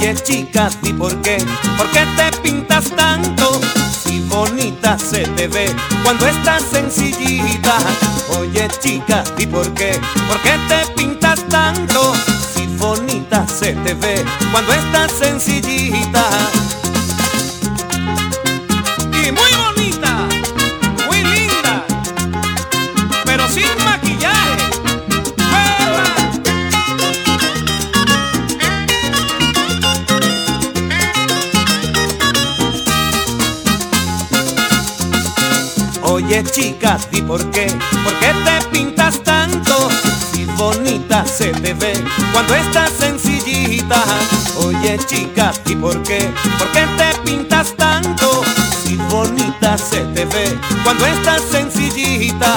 Oye chica, ¿y por qué? ¿Por qué te pintas tanto? Si bonita se te ve cuando estás sencillita. Oye chica, ¿y por qué? ¿Por qué te pintas tanto? Si bonita se te ve cuando estás sencillita. Y muy bonita, muy linda, pero sin maquillaje. Oye chica, ¿y por qué? ¿Por qué te pintas tanto? Si bonita se te ve cuando estás sencillita. Oye chica, ¿y por qué? ¿Por qué te pintas tanto? Si bonita se te ve cuando estás sencillita.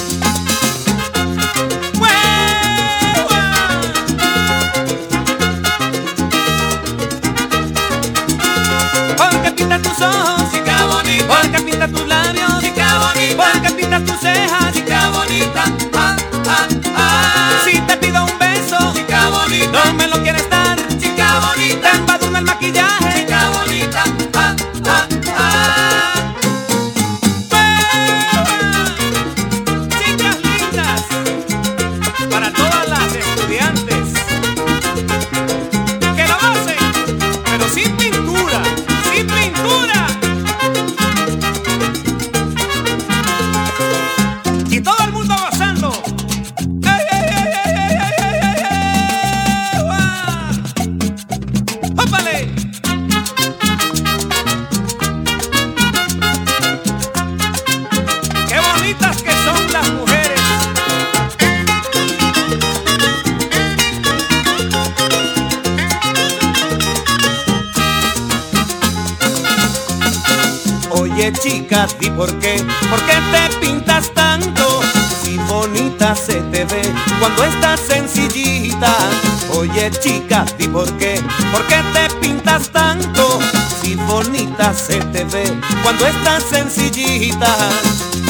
Porque pintas tus ojos, chica bonita. Porque pintas tus labios, chica bonita. Porque pintas tus cejas, chica bonita. Ah, ah, ah. Si te pido un beso, chica bonita, no me lo quieres dar, chica bonita. Te embadurna el maquillaje, chica bonita. Ah, ah, ah. Chicas lindas, para todas las estudiantes que lo hacen, pero sin pintura. ¡Sin pintura! Y todo el mundo gozando. ¡Ey, ey, ey, ey, ey, ey, ey, ey! ¡Ópale! ¡Qué bonitas que son las mujeres! Oye chica, ¿y por qué? ¿Por qué te pintas tanto? Si bonita se te ve cuando estás sencillita. Oye chica, ¿y por qué? ¿Por qué te pintas tanto? Si bonita se te ve cuando estás sencillita.